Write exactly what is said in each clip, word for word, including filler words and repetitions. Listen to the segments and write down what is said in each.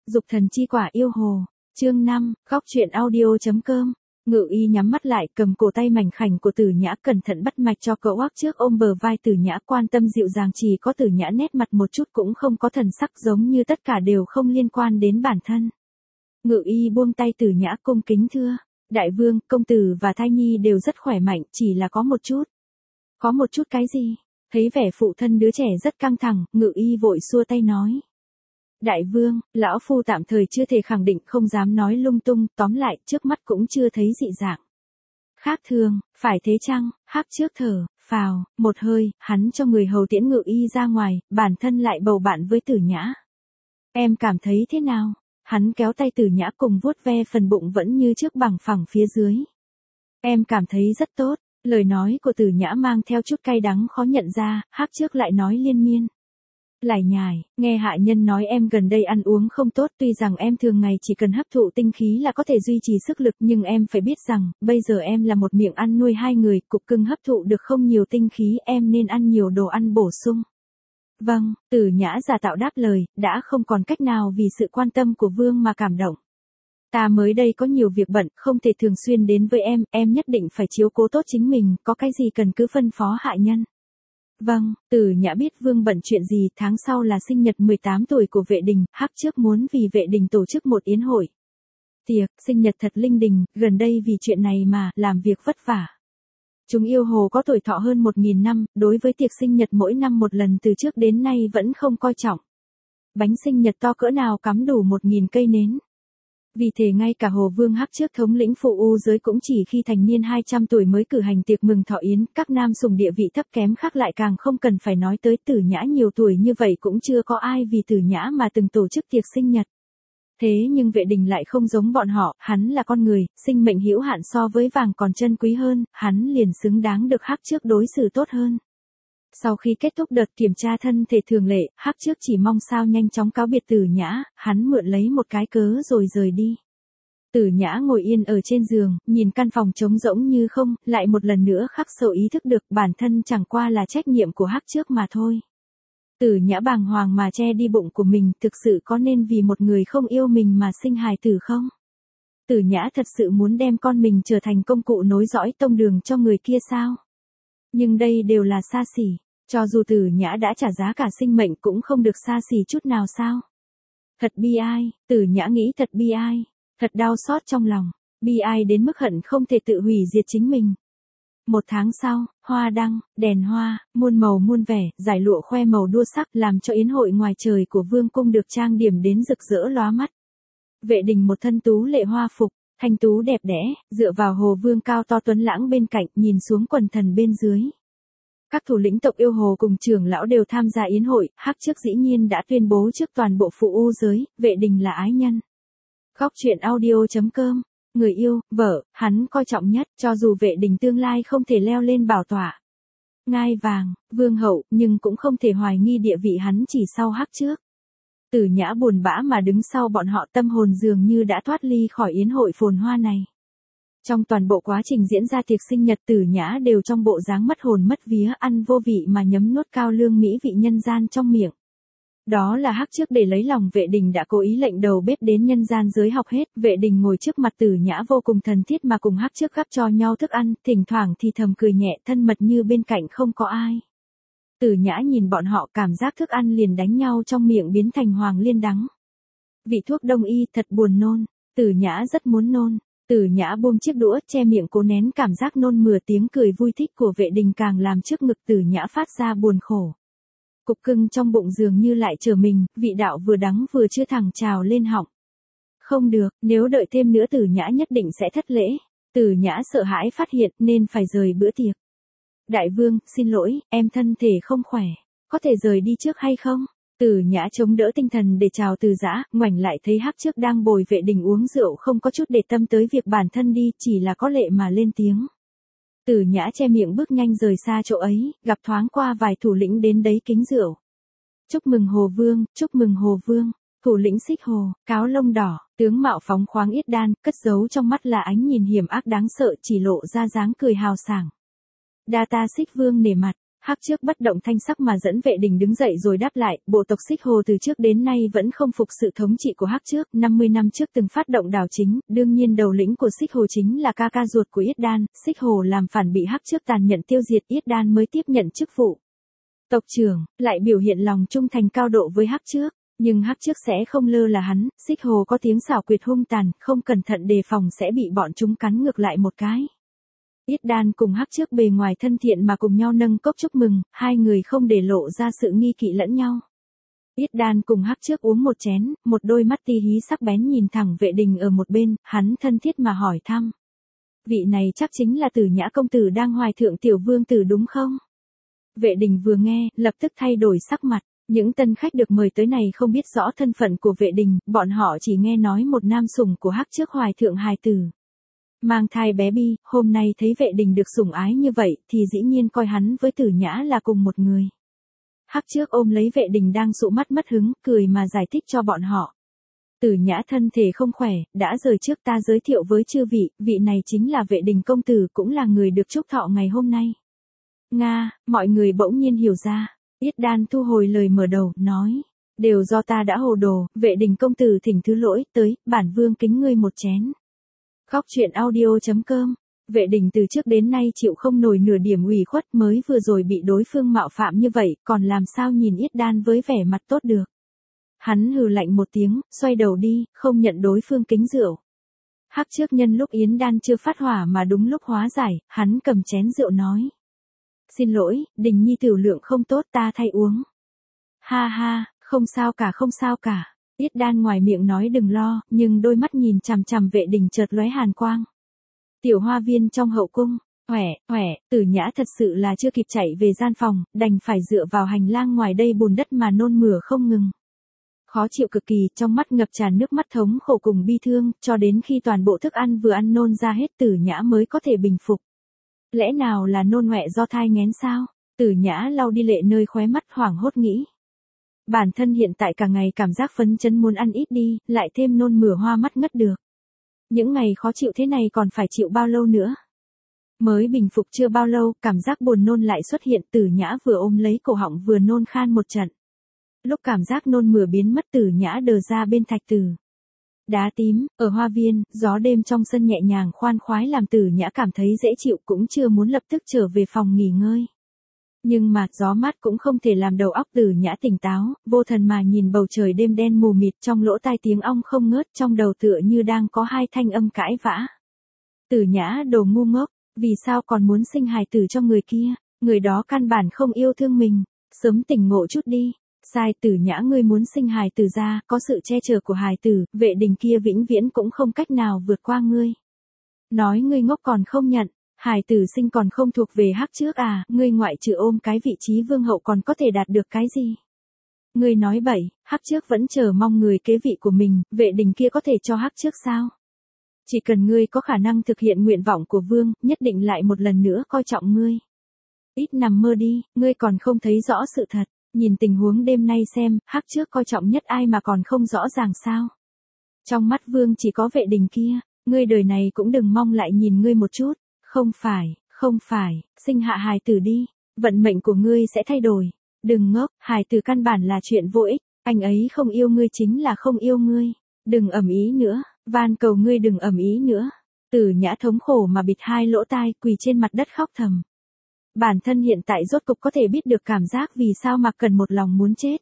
Dục thần chi quả yêu hồ. Chương năm, góc truyện audio chấm com. Ngự y nhắm mắt lại, cầm cổ tay mảnh khảnh của Tử Nhã, cẩn thận bắt mạch cho cậu hoắc trước, ôm bờ vai Tử Nhã, quan tâm dịu dàng, chỉ có Tử Nhã nét mặt một chút cũng không có thần sắc, giống như tất cả đều không liên quan đến bản thân. Ngự y buông tay Tử Nhã, cung kính thưa: Đại vương, công tử và thai nhi đều rất khỏe mạnh, chỉ là có một chút. Có một chút cái gì? Thấy vẻ phụ thân đứa trẻ rất căng thẳng, Ngự y vội xua tay nói: Đại vương, lão phu tạm thời chưa thể khẳng định, không dám nói lung tung, tóm lại, trước mắt cũng chưa thấy dị dạng khác thường. Phải thế chăng? Hắc trước thở phào một hơi, hắn cho người hầu tiễn Ngự y ra ngoài, bản thân lại bầu bạn với Tử Nhã. Em cảm thấy thế nào? Hắn kéo tay Tử Nhã cùng vuốt ve phần bụng vẫn như trước bằng phẳng phía dưới. Em cảm thấy rất tốt. Lời nói của Tử Nhã mang theo chút cay đắng khó nhận ra, Hắc trước lại nói liên miên. Lải nhải, nghe hạ nhân nói em gần đây ăn uống không tốt, tuy rằng em thường ngày chỉ cần hấp thụ tinh khí là có thể duy trì sức lực, nhưng em phải biết rằng, bây giờ em là một miệng ăn nuôi hai người, cục cưng hấp thụ được không nhiều tinh khí, em nên ăn nhiều đồ ăn bổ sung. Vâng, Tử Nhã giả tạo đáp lời, đã không còn cách nào vì sự quan tâm của vương mà cảm động. Ta mới đây có nhiều việc bận, không thể thường xuyên đến với em, em nhất định phải chiếu cố tốt chính mình, có cái gì cần cứ phân phó hạ nhân. Vâng, Tử Nhã biết vương bận chuyện gì, tháng sau là sinh nhật mười tám tuổi của vệ đình, Hắc trước muốn vì vệ đình tổ chức một yến hội. Tiệc, sinh nhật thật linh đình, gần đây vì chuyện này mà, làm việc vất vả. Chúng yêu hồ có tuổi thọ hơn một nghìn năm, đối với tiệc sinh nhật mỗi năm một lần từ trước đến nay vẫn không coi trọng. Bánh sinh nhật to cỡ nào cắm đủ một nghìn cây nến. Vì thế ngay cả Hồ Vương Hắc trước thống lĩnh phụ u giới cũng chỉ khi thành niên hai trăm tuổi mới cử hành tiệc mừng thọ yến, các nam sủng địa vị thấp kém khác lại càng không cần phải nói tới. Tử Nhã nhiều tuổi như vậy cũng chưa có ai vì Tử Nhã mà từng tổ chức tiệc sinh nhật. Thế nhưng vệ đình lại không giống bọn họ, hắn là con người, sinh mệnh hữu hạn, so với vàng còn chân quý hơn, hắn liền xứng đáng được Hắc trước đối xử tốt hơn. Sau khi kết thúc đợt kiểm tra thân thể thường lệ, Hắc trước chỉ mong sao nhanh chóng cáo biệt Tử Nhã, hắn mượn lấy một cái cớ rồi rời đi. Tử Nhã ngồi yên ở trên giường, nhìn căn phòng trống rỗng như không, lại một lần nữa khắc sâu ý thức được bản thân chẳng qua là trách nhiệm của Hắc trước mà thôi. Tử Nhã bàng hoàng mà che đi bụng của mình, thực sự có nên vì một người không yêu mình mà sinh hài tử không? Tử Nhã thật sự muốn đem con mình trở thành công cụ nối dõi tông đường cho người kia sao? Nhưng đây đều là xa xỉ, cho dù Tử Nhã đã trả giá cả sinh mệnh cũng không được xa xỉ chút nào sao? Thật bi ai, Tử Nhã nghĩ thật bi ai, thật đau xót trong lòng, bi ai đến mức hận không thể tự hủy diệt chính mình. Một tháng sau, hoa đăng, đèn hoa, muôn màu muôn vẻ, giải lụa khoe màu đua sắc làm cho yến hội ngoài trời của vương cung được trang điểm đến rực rỡ lóa mắt. Vệ đình một thân tú lệ hoa phục, thanh tú đẹp đẽ, dựa vào Hồ Vương cao to tuấn lãng bên cạnh, nhìn xuống quần thần bên dưới. Các thủ lĩnh tộc yêu hồ cùng trưởng lão đều tham gia yến hội, Hắc trước dĩ nhiên đã tuyên bố trước toàn bộ phụ u giới, vệ đình là ái nhân. Góc truyện audio chấm com. Người yêu, vợ, hắn coi trọng nhất, cho dù vệ đình tương lai không thể leo lên bảo tọa ngai vàng, vương hậu, nhưng cũng không thể hoài nghi địa vị hắn chỉ sau Hắc trước. Tử Nhã buồn bã mà đứng sau bọn họ, tâm hồn dường như đã thoát ly khỏi yến hội phồn hoa này. Trong toàn bộ quá trình diễn ra tiệc sinh nhật, Tử Nhã đều trong bộ dáng mất hồn mất vía, ăn vô vị mà nhấm nuốt cao lương mỹ vị nhân gian trong miệng. Đó là Hắc trước để lấy lòng vệ đình đã cố ý lệnh đầu bếp đến nhân gian giới học hết, vệ đình ngồi trước mặt Tử Nhã vô cùng thân thiết mà cùng Hắc trước gắp cho nhau thức ăn, thỉnh thoảng thì thầm cười nhẹ, thân mật như bên cạnh không có ai. Tử Nhã nhìn bọn họ, cảm giác thức ăn liền đánh nhau trong miệng biến thành hoàng liên đắng. Vị thuốc đông y thật buồn nôn, Tử Nhã rất muốn nôn. Tử Nhã buông chiếc đũa, che miệng cố nén cảm giác nôn mửa, tiếng cười vui thích của vệ đình càng làm trước ngực Tử Nhã phát ra buồn khổ. Cục cưng trong bụng dường như lại trở mình, vị đạo vừa đắng vừa chưa thẳng trào lên họng. Không được, nếu đợi thêm nữa Tử Nhã nhất định sẽ thất lễ. Tử Nhã sợ hãi phát hiện nên phải rời bữa tiệc. Đại vương, xin lỗi, em thân thể không khỏe, có thể rời đi trước hay không? Tử Nhã chống đỡ tinh thần để chào từ giã, ngoảnh lại thấy Hắc trước đang bồi vệ đình uống rượu, không có chút để tâm tới việc bản thân đi, chỉ là có lệ mà lên tiếng. Tử Nhã che miệng bước nhanh rời xa chỗ ấy, gặp thoáng qua vài thủ lĩnh đến đấy kính rượu. Chúc mừng Hồ Vương, chúc mừng Hồ Vương. Thủ lĩnh Xích Hồ, cáo lông đỏ, tướng mạo phóng khoáng yết đan, cất giấu trong mắt là ánh nhìn hiểm ác đáng sợ, chỉ lộ ra dáng cười hào sảng. Đa ta Xích Vương nể mặt. Hắc trước bất động thanh sắc mà dẫn Vệ Đình đứng dậy rồi đáp lại, bộ tộc Xích Hồ từ trước đến nay vẫn không phục sự thống trị của Hắc trước, năm mươi năm trước từng phát động đảo chính, đương nhiên đầu lĩnh của Xích Hồ chính là ca ca ruột của Yết Đan, Xích Hồ làm phản bị Hắc trước tàn nhẫn tiêu diệt, Yết Đan mới tiếp nhận chức vụ tộc trưởng, lại biểu hiện lòng trung thành cao độ với Hắc trước. Nhưng Hắc trước sẽ không lơ là hắn, Xích Hồ có tiếng xảo quyệt hung tàn, không cẩn thận đề phòng sẽ bị bọn chúng cắn ngược lại một cái. Yết Đan cùng Hắc trước bề ngoài thân thiện mà cùng nhau nâng cốc chúc mừng, hai người không để lộ ra sự nghi kỵ lẫn nhau. Yết Đan cùng Hắc trước uống một chén, một đôi mắt ti hí sắc bén nhìn thẳng Vệ Đình ở một bên, hắn thân thiết mà hỏi thăm. Vị này chắc chính là Tử Nhã công tử đang hoài thượng tiểu vương tử đúng không? Vệ Đình vừa nghe, lập tức thay đổi sắc mặt. Những tân khách được mời tới này không biết rõ thân phận của Vệ Đình, bọn họ chỉ nghe nói một nam sủng của Hắc trước hoài thượng hài tử. Mang thai bé Bi, hôm nay thấy Vệ Đình được sủng ái như vậy thì dĩ nhiên coi hắn với Tử Nhã là cùng một người. Hắc trước ôm lấy Vệ Đình đang sụ mắt mất hứng, cười mà giải thích cho bọn họ. Tử Nhã thân thể không khỏe, đã rời trước ta giới thiệu với chư vị, vị này chính là Vệ Đình công tử cũng là người được chúc thọ ngày hôm nay. Nga, mọi người bỗng nhiên hiểu ra. Yết Đan thu hồi lời mở đầu, nói. Đều do ta đã hồ đồ, Vệ Đình công tử thỉnh thứ lỗi, tới, bản vương kính ngươi một chén. Khóc chuyện audio chấm com. Vệ Đình từ trước đến nay chịu không nổi nửa điểm ủy khuất, mới vừa rồi bị đối phương mạo phạm như vậy, còn làm sao nhìn Yết Đan với vẻ mặt tốt được. Hắn hừ lạnh một tiếng, xoay đầu đi, không nhận đối phương kính rượu. Hắc trước nhân lúc Yến Đan chưa phát hỏa mà đúng lúc hóa giải, hắn cầm chén rượu nói. Xin lỗi, Đình nhi tiểu lượng không tốt ta thay uống. Ha ha, không sao cả không sao cả. Yết Đan ngoài miệng nói đừng lo, nhưng đôi mắt nhìn chằm chằm Vệ Đình chợt lóe hàn quang. Tiểu hoa viên trong hậu cung, Huệ, Huệ, Tử Nhã thật sự là chưa kịp chạy về gian phòng, đành phải dựa vào hành lang ngoài đây bùn đất mà nôn mửa không ngừng. Khó chịu cực kỳ, trong mắt ngập tràn nước mắt thống khổ cùng bi thương, cho đến khi toàn bộ thức ăn vừa ăn nôn ra hết Tử Nhã mới có thể bình phục. Lẽ nào là nôn ngoẹ do thai nghén sao? Tử Nhã lau đi lệ nơi khóe mắt hoảng hốt nghĩ. Bản thân hiện tại cả ngày cảm giác phấn chấn muốn ăn ít đi, lại thêm nôn mửa hoa mắt ngất được. Những ngày khó chịu thế này còn phải chịu bao lâu nữa? Mới bình phục chưa bao lâu, cảm giác buồn nôn lại xuất hiện, Tử Nhã vừa ôm lấy cổ họng vừa nôn khan một trận. Lúc cảm giác nôn mửa biến mất Tử Nhã đờ ra bên thạch tử. Đá tím, ở hoa viên, gió đêm trong sân nhẹ nhàng khoan khoái làm Tử Nhã cảm thấy dễ chịu cũng chưa muốn lập tức trở về phòng nghỉ ngơi. Nhưng mà, gió mát cũng không thể làm đầu óc Tử Nhã tỉnh táo, vô thần mà nhìn bầu trời đêm đen mù mịt trong lỗ tai tiếng ong không ngớt trong đầu tựa như đang có hai thanh âm cãi vã. Tử Nhã đồ ngu ngốc, vì sao còn muốn sinh hài tử cho người kia, người đó căn bản không yêu thương mình, sớm tỉnh ngộ chút đi. Sai, Tử Nhã ngươi muốn sinh hài tử ra, có sự che chở của hài tử, Vệ Đình kia vĩnh viễn cũng không cách nào vượt qua ngươi. Nói ngươi ngốc còn không nhận, hài tử sinh còn không thuộc về Hắc trước à, ngươi ngoại trừ ôm cái vị trí vương hậu còn có thể đạt được cái gì? Ngươi nói bậy, Hắc trước vẫn chờ mong người kế vị của mình, Vệ Đình kia có thể cho Hắc trước sao? Chỉ cần ngươi có khả năng thực hiện nguyện vọng của vương, nhất định lại một lần nữa coi trọng ngươi. Ít nằm mơ đi, ngươi còn không thấy rõ sự thật. Nhìn tình huống đêm nay xem, Hắc trước coi trọng nhất ai mà còn không rõ ràng sao. Trong mắt vương chỉ có Vệ Đình kia, ngươi đời này cũng đừng mong lại nhìn ngươi một chút. Không phải, không phải, sinh hạ hài tử đi, vận mệnh của ngươi sẽ thay đổi. Đừng ngốc, hài tử căn bản là chuyện vô ích, anh ấy không yêu ngươi chính là không yêu ngươi. Đừng ầm ĩ nữa, van cầu ngươi đừng ầm ĩ nữa. Tử Nhã thống khổ mà bịt hai lỗ tai, quỳ trên mặt đất khóc thầm. Bản thân hiện tại rốt cục có thể biết được cảm giác vì sao mà cần một lòng muốn chết.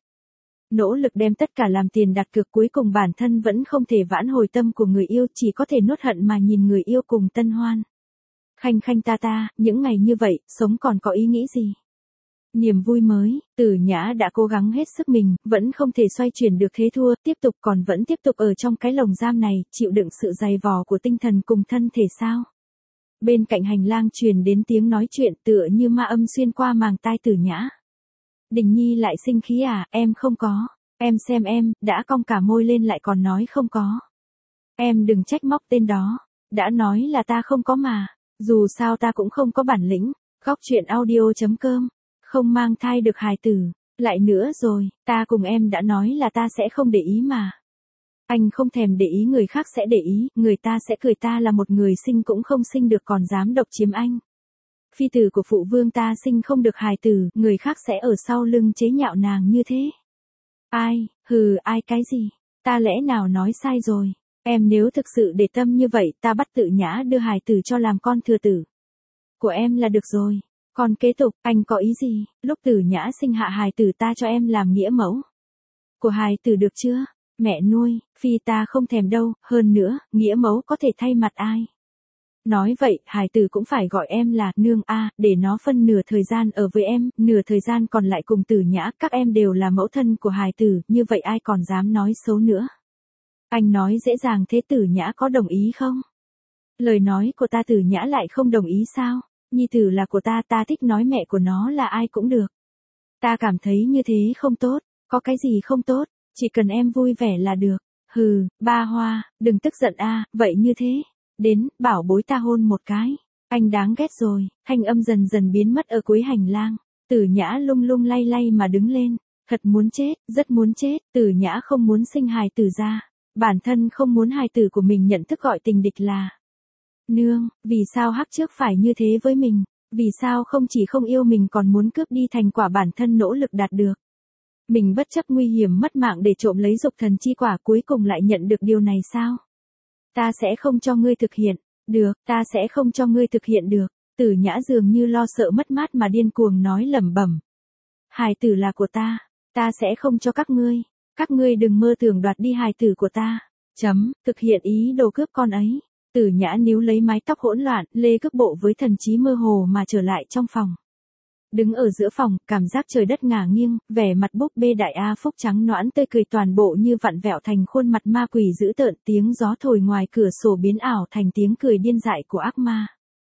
Nỗ lực đem tất cả làm tiền đặt cược cuối cùng bản thân vẫn không thể vãn hồi tâm của người yêu, chỉ có thể nuốt hận mà nhìn người yêu cùng tân hoan. Khanh khanh ta ta, những ngày như vậy, sống còn có ý nghĩ gì? Niềm vui mới, Tử Nhã đã cố gắng hết sức mình, vẫn không thể xoay chuyển được thế thua, tiếp tục còn vẫn tiếp tục ở trong cái lồng giam này, chịu đựng sự dày vò của tinh thần cùng thân thể sao? Bên cạnh hành lang truyền đến tiếng nói chuyện tựa như ma âm xuyên qua màng tai Tử Nhã. Đình nhi lại sinh khí à, em không có. Em xem em, đã cong cả môi lên lại còn nói không có. Em đừng trách móc tên đó. Đã nói là ta không có mà. Dù sao ta cũng không có bản lĩnh. Khóc chuyện audio chấm com. Không mang thai được hài tử. Lại nữa rồi, ta cùng em đã nói là ta sẽ không để ý mà. Anh không thèm để ý người khác sẽ để ý, người ta sẽ cười ta là một người sinh cũng không sinh được còn dám độc chiếm anh. phi tử của phụ vương ta sinh không được hài tử, người khác sẽ ở sau lưng chế nhạo nàng như thế. Ai, hừ, ai cái gì? Ta lẽ nào nói sai rồi? Em nếu thực sự để tâm như vậy, ta bắt Tử Nhã đưa hài tử cho làm con thừa tử của em là được rồi. Còn kế tục, anh có ý gì? Lúc Tử Nhã sinh hạ hài tử ta cho em làm nghĩa mẫu của hài tử được chưa? Mẹ nuôi, phi ta không thèm đâu, hơn nữa, nghĩa mẫu có thể thay mặt ai? Nói vậy, hài tử cũng phải gọi em là nương a, để nó phân nửa thời gian ở với em, nửa thời gian còn lại cùng Tử Nhã, các em đều là mẫu thân của hài tử, như vậy ai còn dám nói xấu nữa. Anh nói dễ dàng thế Tử Nhã có đồng ý không? Lời nói của ta Tử Nhã lại không đồng ý sao? Nhi tử là của ta, ta thích nói mẹ của nó là ai cũng được. Ta cảm thấy như thế không tốt, có cái gì không tốt, chỉ cần em vui vẻ là được. Hừ, ba Hoa, đừng tức giận a, vậy như thế. Đến, bảo bối ta hôn một cái. Anh đáng ghét rồi, thanh âm dần dần biến mất ở cuối hành lang. Tử Nhã lung lung lay lay mà đứng lên. Thật muốn chết, rất muốn chết, Tử Nhã không muốn sinh hài tử ra. Bản thân không muốn hài tử của mình nhận thức gọi tình địch là nương, vì sao hắc trước phải như thế với mình? Vì sao không chỉ không yêu mình còn muốn cướp đi thành quả bản thân nỗ lực đạt được? Mình bất chấp nguy hiểm mất mạng để trộm lấy dục thần chi quả cuối cùng lại nhận được điều này sao? Ta sẽ không cho ngươi thực hiện. Được, ta sẽ không cho ngươi thực hiện được. Tử Nhã dường như lo sợ mất mát mà điên cuồng nói lẩm bẩm. Hài tử là của ta, ta sẽ không cho các ngươi. Các ngươi đừng mơ tưởng đoạt đi hài tử của ta. Chấm, thực hiện ý đồ cướp con ấy. Tử Nhã níu lấy mái tóc hỗn loạn, lê cước bộ với thần trí mơ hồ mà trở lại trong phòng. Đứng ở giữa phòng, cảm giác trời đất ngả nghiêng, vẻ mặt búp bê đại A Phúc trắng nõn tươi cười toàn bộ như vặn vẹo thành khuôn mặt ma quỷ dữ tợn, tiếng gió thổi ngoài cửa sổ biến ảo thành tiếng cười điên dại của ác ma.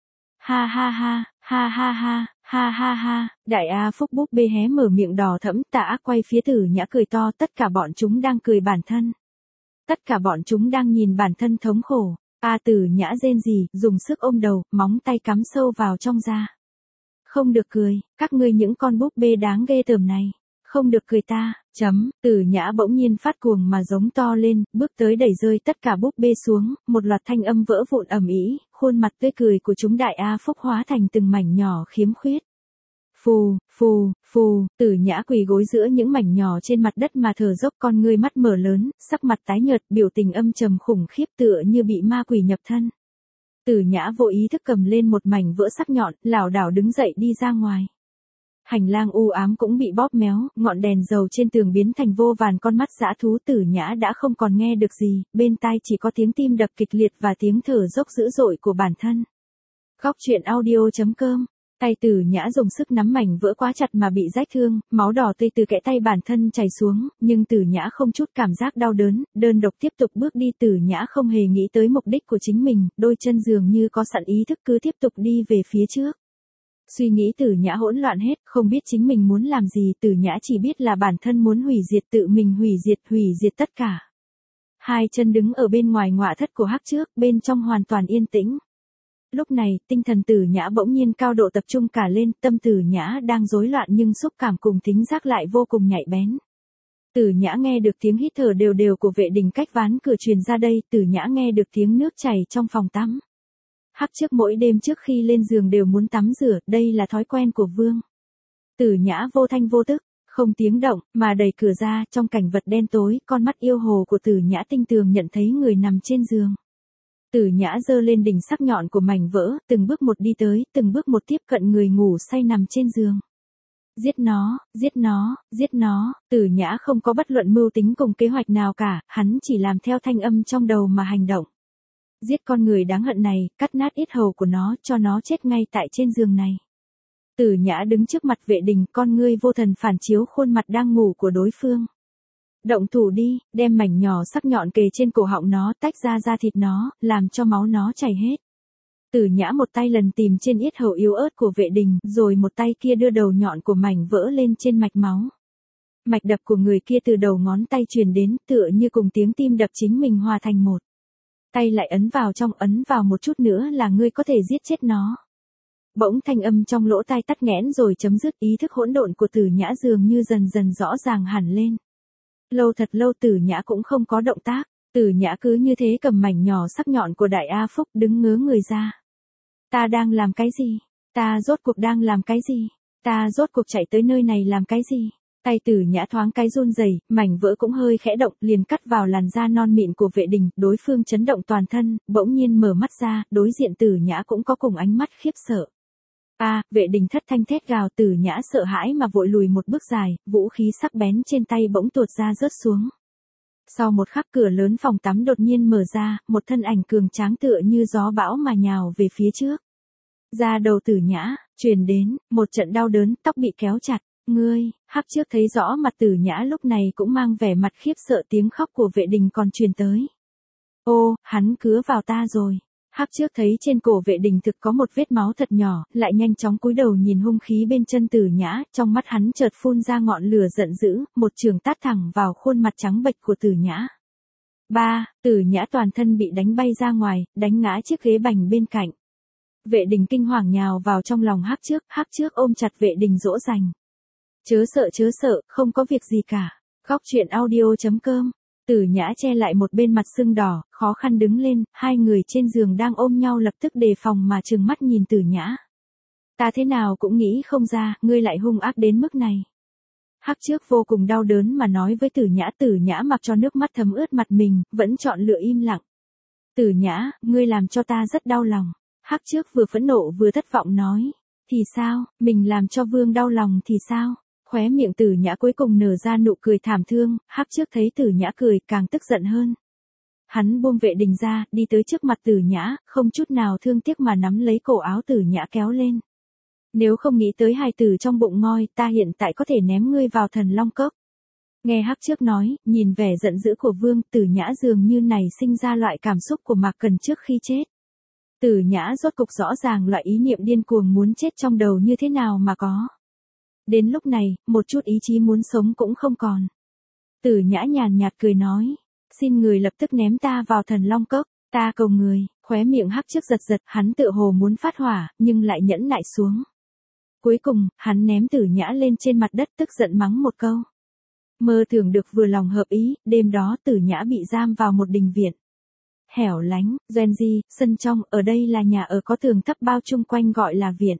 Ha ha ha, ha ha ha, ha ha ha, đại A Phúc búp bê hé mở miệng đỏ thẫm, tà ác quay phía Tử Nhã cười to, tất cả bọn chúng đang cười bản thân. Tất cả bọn chúng đang nhìn bản thân thống khổ. A Tử Nhã rên rỉ, dùng sức ôm đầu, móng tay cắm sâu vào trong da. Không được cười, các ngươi những con búp bê đáng ghê tởm này. Không được cười ta, chấm, Tử Nhã bỗng nhiên phát cuồng mà giống to lên, bước tới đẩy rơi tất cả búp bê xuống, một loạt thanh âm vỡ vụn ầm ĩ, khuôn mặt tươi cười của chúng đại A Phúc hóa thành từng mảnh nhỏ khiếm khuyết. Phù, phù, phù, Tử Nhã quỳ gối giữa những mảnh nhỏ trên mặt đất mà thở dốc, con ngươi mắt mở lớn, sắc mặt tái nhợt, biểu tình âm trầm khủng khiếp tựa như bị ma quỷ nhập thân. Tử Nhã vô ý thức cầm lên một mảnh vỡ sắc nhọn, lảo đảo đứng dậy đi ra ngoài. Hành lang u ám cũng bị bóp méo, ngọn đèn dầu trên tường biến thành vô vàn con mắt dã thú. Tử Nhã đã không còn nghe được gì, bên tai chỉ có tiếng tim đập kịch liệt và tiếng thở dốc dữ dội của bản thân. Góc truyện audio chấm com. Tay Tử Nhã dùng sức nắm mảnh vỡ quá chặt mà bị rách thương, máu đỏ tươi từ kẽ tay bản thân chảy xuống, nhưng Tử Nhã không chút cảm giác đau đớn, đơn độc tiếp tục bước đi. Tử Nhã không hề nghĩ tới mục đích của chính mình, đôi chân dường như có sẵn ý thức cứ tiếp tục đi về phía trước. Suy nghĩ Tử Nhã hỗn loạn hết, không biết chính mình muốn làm gì, Tử Nhã chỉ biết là bản thân muốn hủy diệt tự mình, hủy diệt, hủy diệt tất cả. Hai chân đứng ở bên ngoài ngọa thất của hắc trước, bên trong hoàn toàn yên tĩnh. Lúc này, tinh thần Tử Nhã bỗng nhiên cao độ tập trung cả lên, tâm Tử Nhã đang rối loạn nhưng xúc cảm cùng thính giác lại vô cùng nhạy bén. Tử Nhã nghe được tiếng hít thở đều đều của vệ đình cách ván cửa truyền ra đây, Tử Nhã nghe được tiếng nước chảy trong phòng tắm. Hắc trước mỗi đêm trước khi lên giường đều muốn tắm rửa, đây là thói quen của Vương. Tử Nhã vô thanh vô tức, không tiếng động, mà đẩy cửa ra, trong cảnh vật đen tối, con mắt yêu hồ của Tử Nhã tinh tường nhận thấy người nằm trên giường. Tử Nhã giơ lên đỉnh sắc nhọn của mảnh vỡ, từng bước một đi tới, từng bước một tiếp cận người ngủ say nằm trên giường. Giết nó, giết nó, giết nó, Tử Nhã không có bất luận mưu tính cùng kế hoạch nào cả, hắn chỉ làm theo thanh âm trong đầu mà hành động. Giết con người đáng hận này, cắt nát yết hầu của nó, cho nó chết ngay tại trên giường này. Tử Nhã đứng trước mặt vệ đình, con ngươi vô thần phản chiếu khuôn mặt đang ngủ của đối phương. Động thủ đi, đem mảnh nhỏ sắc nhọn kề trên cổ họng nó, tách ra da thịt nó, làm cho máu nó chảy hết. Tử Nhã một tay lần tìm trên yết hầu yếu ớt của vệ đình, rồi một tay kia đưa đầu nhọn của mảnh vỡ lên trên mạch máu. Mạch đập của người kia từ đầu ngón tay truyền đến, tựa như cùng tiếng tim đập chính mình hòa thành một. Tay lại ấn vào trong, ấn vào một chút nữa là ngươi có thể giết chết nó. Bỗng thanh âm trong lỗ tai tắt nghẽn rồi chấm dứt, ý thức hỗn độn của Tử Nhã dường như dần dần rõ ràng hẳn lên. Lâu thật lâu Tử Nhã cũng không có động tác, Tử Nhã cứ như thế cầm mảnh nhỏ sắc nhọn của đại A Phúc đứng ngớ người ra. Ta đang làm cái gì? Ta rốt cuộc đang làm cái gì? Ta rốt cuộc chạy tới nơi này làm cái gì? Tay Tử Nhã thoáng cái run rẩy, mảnh vỡ cũng hơi khẽ động, liền cắt vào làn da non mịn của Vệ Đình, đối phương chấn động toàn thân, bỗng nhiên mở mắt ra, đối diện Tử Nhã cũng có cùng ánh mắt khiếp sợ. A, à, Vệ Đình thất thanh thét gào, Tử Nhã sợ hãi mà vội lùi một bước dài, vũ khí sắc bén trên tay bỗng tuột ra rớt xuống. Sau một khắc cửa lớn phòng tắm đột nhiên mở ra, một thân ảnh cường tráng tựa như gió bão mà nhào về phía trước. Da đầu Tử Nhã, truyền đến, một trận đau đớn, tóc bị kéo chặt. Ngươi, Hắc Trước thấy rõ mặt Tử Nhã lúc này cũng mang vẻ mặt khiếp sợ, tiếng khóc của Vệ Đình còn truyền tới. Ô, hắn cứa vào ta rồi. Hắc Trước thấy trên cổ Vệ Đình thực có một vết máu thật nhỏ, lại nhanh chóng cúi đầu nhìn hung khí bên chân Tử Nhã, trong mắt hắn chợt phun ra ngọn lửa giận dữ, một trường tát thẳng vào khuôn mặt trắng bệch của Tử Nhã. Ba, Tử Nhã toàn thân bị đánh bay ra ngoài, đánh ngã chiếc ghế bành bên cạnh. Vệ Đình kinh hoàng nhào vào trong lòng Hắc Trước, Hắc Trước ôm chặt Vệ Đình dỗ dành. Chớ sợ chớ sợ, không có việc gì cả. Góc truyện audio chấm com. Tử Nhã che lại một bên mặt sưng đỏ, khó khăn đứng lên, hai người trên giường đang ôm nhau lập tức đề phòng mà trừng mắt nhìn Tử Nhã. Ta thế nào cũng nghĩ không ra, ngươi lại hung ác đến mức này. Hắc Trước vô cùng đau đớn mà nói với Tử Nhã, Tử Nhã mặc cho nước mắt thấm ướt mặt mình, vẫn chọn lựa im lặng. Tử Nhã, ngươi làm cho ta rất đau lòng. Hắc Trước vừa phẫn nộ vừa thất vọng nói. Thì sao, mình làm cho Vương đau lòng thì sao? Khóe miệng Tử Nhã cuối cùng nở ra nụ cười thảm thương, Hắc Trước thấy Tử Nhã cười càng tức giận hơn. Hắn buông Vệ Đình ra, đi tới trước mặt Tử Nhã, không chút nào thương tiếc mà nắm lấy cổ áo Tử Nhã kéo lên. Nếu không nghĩ tới hài tử trong bụng ngoi, ta hiện tại có thể ném ngươi vào Thần Long Cốc. Nghe Hắc Trước nói, nhìn vẻ giận dữ của Vương, Tử Nhã dường như này sinh ra loại cảm xúc của Mạc Cần trước khi chết. Tử Nhã rốt cục rõ ràng loại ý niệm điên cuồng muốn chết trong đầu như thế nào mà có. Đến lúc này, một chút ý chí muốn sống cũng không còn. Tử Nhã nhàn nhạt cười nói, xin người lập tức ném ta vào Thần Long Cốc, ta cầu người. Khóe miệng Hắc Trước giật giật, hắn tựa hồ muốn phát hỏa, nhưng lại nhẫn nại xuống. Cuối cùng, hắn ném Tử Nhã lên trên mặt đất tức giận mắng một câu. Mơ tưởng được vừa lòng hợp ý, đêm đó Tử Nhã bị giam vào một đình viện. Hẻo lánh, doen di, sân trong, ở đây là nhà ở có tường thấp bao chung quanh gọi là viện.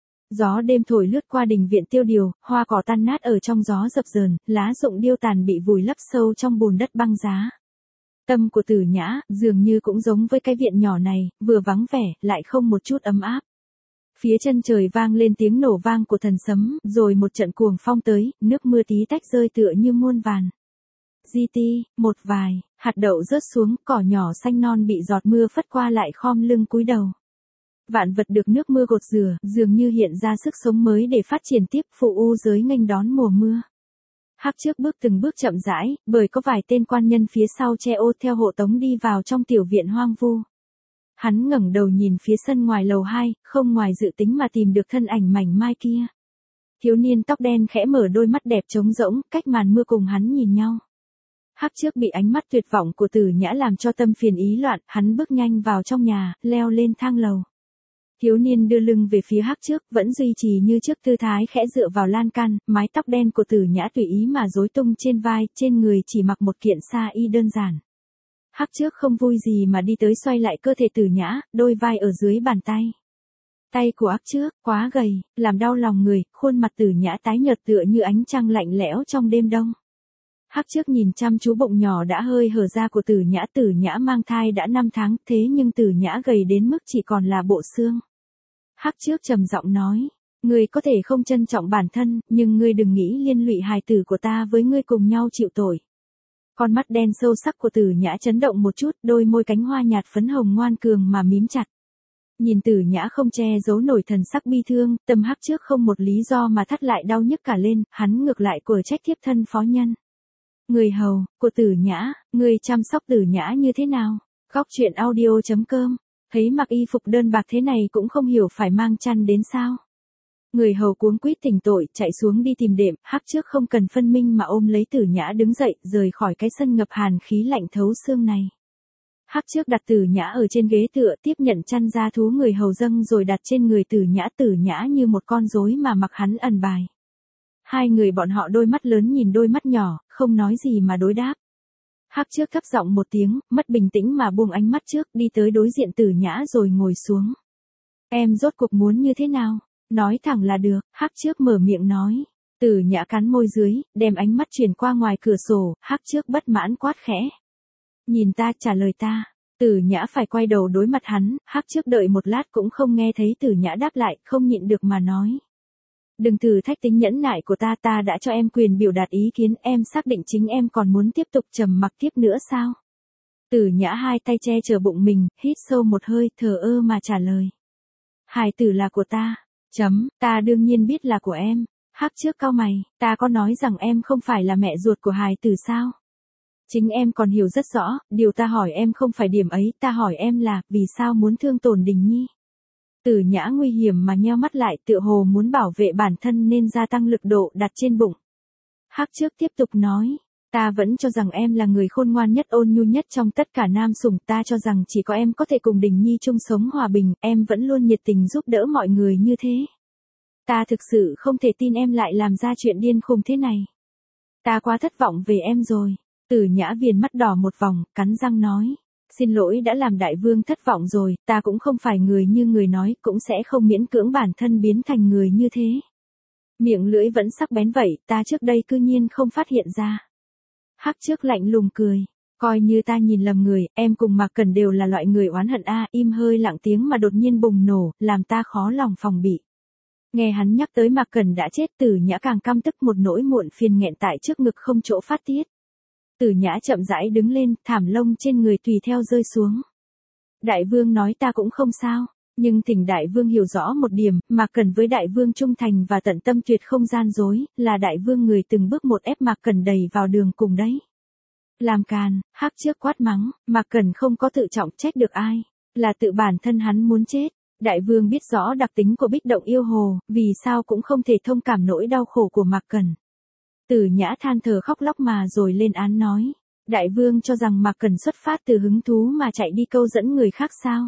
Gió đêm thổi lướt qua đình viện tiêu điều, hoa cỏ tan nát ở trong gió dập dờn, lá rụng điêu tàn bị vùi lấp sâu trong bùn đất băng giá. Tâm của Tử Nhã, dường như cũng giống với cái viện nhỏ này, vừa vắng vẻ, lại không một chút ấm áp. Phía chân trời vang lên tiếng nổ vang của thần sấm, rồi một trận cuồng phong tới, nước mưa tí tách rơi tựa như muôn vàn. Di ti, một vài, hạt đậu rớt xuống, cỏ nhỏ xanh non bị giọt mưa phất qua lại khom lưng cúi đầu. Vạn vật được nước mưa gột rửa, dường như hiện ra sức sống mới để phát triển tiếp, phụ u giới nghênh đón mùa mưa. Hắc Trước bước từng bước chậm rãi, bởi có vài tên quan nhân phía sau che ô theo hộ tống đi vào trong tiểu viện hoang vu. Hắn ngẩng đầu nhìn phía sân ngoài lầu hai, không ngoài dự tính mà tìm được thân ảnh mảnh mai kia. Thiếu niên tóc đen khẽ mở đôi mắt đẹp trống rỗng, cách màn mưa cùng hắn nhìn nhau. Hắc Trước bị ánh mắt tuyệt vọng của Tử Nhã làm cho tâm phiền ý loạn, hắn bước nhanh vào trong nhà, leo lên thang lầu. Thiếu niên đưa lưng về phía Hắc Trước, vẫn duy trì như trước tư thái khẽ dựa vào lan can, mái tóc đen của Tử Nhã tùy ý mà rối tung trên vai, trên người chỉ mặc một kiện sa y đơn giản. Hắc Trước không vui gì mà đi tới xoay lại cơ thể Tử Nhã, đôi vai ở dưới bàn tay. Tay của Hắc Trước, quá gầy, làm đau lòng người, khuôn mặt Tử Nhã tái nhợt tựa như ánh trăng lạnh lẽo trong đêm đông. Hắc Trước nhìn chăm chú bụng nhỏ đã hơi hở ra của Tử Nhã, Tử Nhã mang thai đã năm tháng, thế nhưng Tử Nhã gầy đến mức chỉ còn là bộ xương. Hắc Trước trầm giọng nói, ngươi có thể không trân trọng bản thân, nhưng ngươi đừng nghĩ liên lụy hài tử của ta với ngươi cùng nhau chịu tội. Con mắt đen sâu sắc của Tử Nhã chấn động một chút, đôi môi cánh hoa nhạt phấn hồng ngoan cường mà mím chặt. Nhìn Tử Nhã không che giấu nổi thần sắc bi thương, tâm Hắc Trước không một lý do mà thắt lại đau nhức cả lên, hắn ngược lại của trách thiếp thân phó nhân. Người hầu, của Tử Nhã, người chăm sóc Tử Nhã như thế nào? Góc truyện audio chấm com. Thấy mặc y phục đơn bạc thế này cũng không hiểu phải mang chăn đến sao. Người hầu cuống quýt tỉnh tội, chạy xuống đi tìm đệm, Hắc Trước không cần phân minh mà ôm lấy Tử Nhã đứng dậy, rời khỏi cái sân ngập hàn khí lạnh thấu xương này. Hắc Trước đặt Tử Nhã ở trên ghế tựa, tiếp nhận chăn da thú người hầu dâng rồi đặt trên người Tử Nhã, Tử Nhã như một con rối mà mặc hắn ẩn bài. Hai người bọn họ đôi mắt lớn nhìn đôi mắt nhỏ, không nói gì mà đối đáp. Hắc Trước thấp giọng một tiếng, mất bình tĩnh mà buông ánh mắt trước, đi tới đối diện Tử Nhã rồi ngồi xuống. Em rốt cuộc muốn như thế nào? Nói thẳng là được, Hắc trước mở miệng nói. Tử Nhã cắn môi dưới, đem ánh mắt chuyển qua ngoài cửa sổ, Hắc trước bất mãn quát khẽ. Nhìn ta, trả lời ta. Tử Nhã phải quay đầu đối mặt hắn, Hắc trước đợi một lát cũng không nghe thấy Tử Nhã đáp lại, không nhịn được mà nói. Đừng thử thách tính nhẫn nại của ta, ta đã cho em quyền biểu đạt ý kiến, em xác định chính em còn muốn tiếp tục trầm mặc tiếp nữa sao? Tử Nhã hai tay che chở bụng mình, hít sâu một hơi, thờ ơ mà trả lời. Hài tử là của ta. Chấm, ta đương nhiên biết là của em. Hắc trước cau mày, ta có nói rằng em không phải là mẹ ruột của hài tử sao? Chính em còn hiểu rất rõ, điều ta hỏi em không phải điểm ấy, ta hỏi em là, vì sao muốn thương tổn Đình Nhi? Tử Nhã nguy hiểm mà nheo mắt lại, tựa hồ muốn bảo vệ bản thân nên gia tăng lực độ đặt trên bụng. Hắc trước tiếp tục nói, ta vẫn cho rằng em là người khôn ngoan nhất, ôn nhu nhất trong tất cả nam sủng, ta cho rằng chỉ có em có thể cùng Đình Nhi chung sống hòa bình, em vẫn luôn nhiệt tình giúp đỡ mọi người như thế. Ta thực sự không thể tin em lại làm ra chuyện điên khùng thế này. Ta quá thất vọng về em rồi. Tử Nhã viền mắt đỏ một vòng, cắn răng nói. Xin lỗi đã làm đại vương thất vọng rồi, ta cũng không phải người như người nói, cũng sẽ không miễn cưỡng bản thân biến thành người như thế. Miệng lưỡi vẫn sắc bén vậy, ta trước đây cư nhiên không phát hiện ra. Hắc trước lạnh lùng cười. Coi như ta nhìn lầm người, em cùng Mạc Cẩn đều là loại người oán hận a. Im hơi lặng tiếng mà đột nhiên bùng nổ, làm ta khó lòng phòng bị. Nghe hắn nhắc tới Mạc Cẩn đã chết, Tử Nhã càng căm tức, một nỗi muộn phiền nghẹn tại trước ngực không chỗ phát tiết. Tử Nhã chậm rãi đứng lên, thảm lông trên người tùy theo rơi xuống. Đại vương nói ta cũng không sao, nhưng thỉnh đại vương hiểu rõ một điểm, Mạc Cẩn với đại vương trung thành và tận tâm tuyệt không gian dối, là đại vương người từng bước một ép Mạc Cẩn đẩy vào đường cùng đấy. Làm càn, Hắc trước quát mắng, Mạc Cẩn không có tự trọng, trách được ai, là tự bản thân hắn muốn chết. Đại vương biết rõ đặc tính của Bích Động Yêu Hồ, vì sao cũng không thể thông cảm nỗi đau khổ của Mạc Cẩn. Tử Nhã than thở khóc lóc mà rồi lên án nói. Đại vương cho rằng Mạc Cẩn xuất phát từ hứng thú mà chạy đi câu dẫn người khác sao?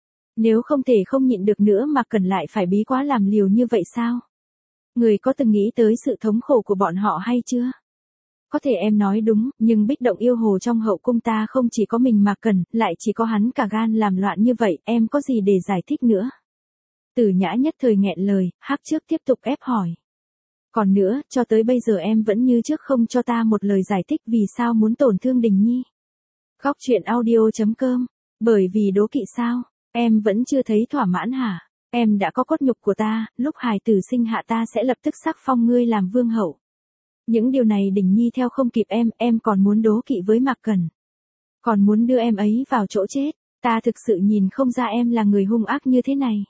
Nếu không thể không nhịn được nữa Mạc Cẩn lại phải bí quá làm liều như vậy sao? Người có từng nghĩ tới sự thống khổ của bọn họ hay chưa? Có thể em nói đúng, nhưng Bích Động Yêu Hồ trong hậu cung ta không chỉ có mình Mạc Cẩn, lại chỉ có hắn cả gan làm loạn như vậy, em có gì để giải thích nữa? Tử Nhã nhất thời nghẹn lời, Hắc trước tiếp tục ép hỏi. Còn nữa, cho tới bây giờ em vẫn như trước không cho ta một lời giải thích vì sao muốn tổn thương Đình Nhi. Góc truyện audio chấm com, bởi vì đố kỵ sao, em vẫn chưa thấy thỏa mãn hả? Em đã có cốt nhục của ta, lúc hài tử sinh hạ ta sẽ lập tức sắc phong ngươi làm vương hậu. Những điều này Đình Nhi theo không kịp em, em còn muốn đố kỵ với Mạc Cẩn. Còn muốn đưa em ấy vào chỗ chết, ta thực sự nhìn không ra em là người hung ác như thế này.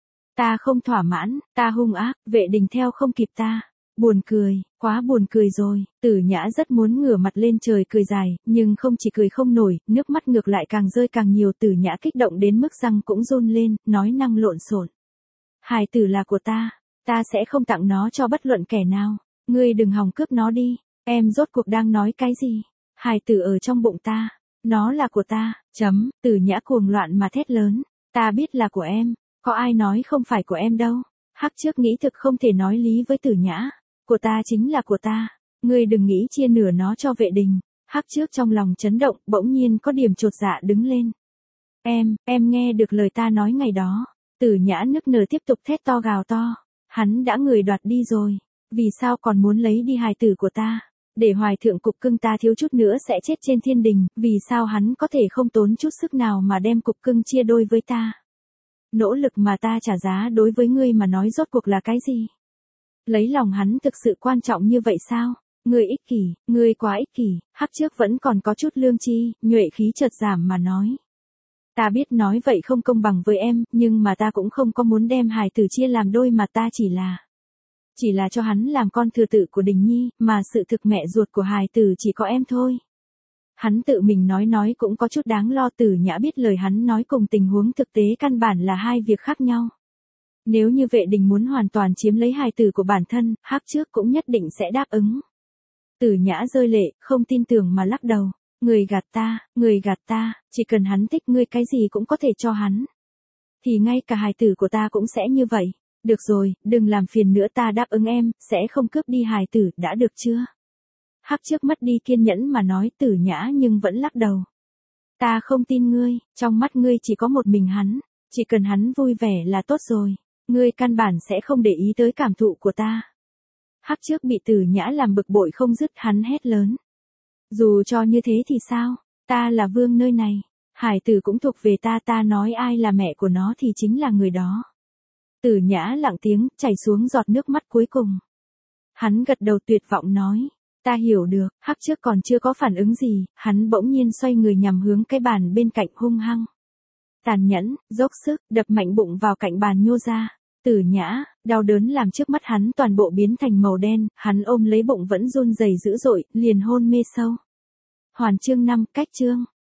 Ta không thỏa mãn, ta hung ác, Vệ Đình theo không kịp ta. Buồn cười, quá buồn cười rồi. Tử Nhã rất muốn ngửa mặt lên trời cười dài, nhưng không chỉ cười không nổi, nước mắt ngược lại càng rơi càng nhiều. Tử Nhã kích động đến mức răng cũng run lên, nói năng lộn xộn. Hài tử là của ta, ta sẽ không tặng nó cho bất luận kẻ nào. Ngươi đừng hòng cướp nó đi. Em rốt cuộc đang nói cái gì? Hài tử ở trong bụng ta, nó là của ta. Chấm. Tử Nhã cuồng loạn mà thét lớn. Ta biết là của em, có ai nói không phải của em đâu. Hắc trước nghĩ thực không thể nói lý với Tử Nhã. Của ta chính là của ta, ngươi đừng nghĩ chia nửa nó cho Vệ Đình. Hắc trước trong lòng chấn động, bỗng nhiên có điểm chột dạ đứng lên. Em, em nghe được lời ta nói ngày đó. Tử Nhã nức nở tiếp tục thét to gào to. Hắn đã người đoạt đi rồi, vì sao còn muốn lấy đi hài tử của ta? Để hoài thượng cục cưng ta thiếu chút nữa sẽ chết trên thiên đình, vì sao hắn có thể không tốn chút sức nào mà đem cục cưng chia đôi với ta? Nỗ lực mà ta trả giá đối với ngươi mà nói rốt cuộc là cái gì? Lấy lòng hắn thực sự quan trọng như vậy sao? Ngươi ích kỷ, ngươi quá ích kỷ. Hắc trước vẫn còn có chút lương tri, nhuệ khí chợt giảm mà nói. Ta biết nói vậy không công bằng với em, nhưng mà ta cũng không có muốn đem hài tử chia làm đôi, mà ta chỉ là... Chỉ là cho hắn làm con thừa tự của Đình Nhi, mà sự thực mẹ ruột của hài tử chỉ có em thôi. Hắn tự mình nói nói cũng có chút đáng lo. Tử Nhã biết lời hắn nói cùng tình huống thực tế căn bản là hai việc khác nhau. Nếu như Vệ Đình muốn hoàn toàn chiếm lấy hài tử của bản thân, Hắc trước cũng nhất định sẽ đáp ứng. Tử Nhã rơi lệ, không tin tưởng mà lắc đầu. Người gạt ta, người gạt ta, chỉ cần hắn thích ngươi cái gì cũng có thể cho hắn. Thì ngay cả hài tử của ta cũng sẽ như vậy. Được rồi, đừng làm phiền nữa, ta đáp ứng em, sẽ không cướp đi hài tử, đã được chưa? Hắc trước mất đi kiên nhẫn mà nói. Tử Nhã nhưng vẫn lắc đầu. Ta không tin ngươi, trong mắt ngươi chỉ có một mình hắn, chỉ cần hắn vui vẻ là tốt rồi. ngươi căn bản sẽ không để ý tới cảm thụ của ta. Hắc trước bị Tử Nhã làm bực bội không dứt, hắn hét lớn. Dù cho như thế thì sao, ta là vương nơi này, hải tử cũng thuộc về ta, ta nói ai là mẹ của nó thì chính là người đó. Tử Nhã lặng tiếng, chảy xuống giọt nước mắt cuối cùng. Hắn gật đầu tuyệt vọng nói, ta hiểu được. Hắc trước còn chưa có phản ứng gì, hắn bỗng nhiên xoay người nhằm hướng cái bàn bên cạnh, hung hăng, tàn nhẫn, dốc sức, đập mạnh bụng vào cạnh bàn nhô ra. Tử Nhã, đau đớn làm trước mắt hắn toàn bộ biến thành màu đen, hắn ôm lấy bụng vẫn run rẩy dữ dội, liền hôn mê sâu. Hoàn chương năm, cách chương.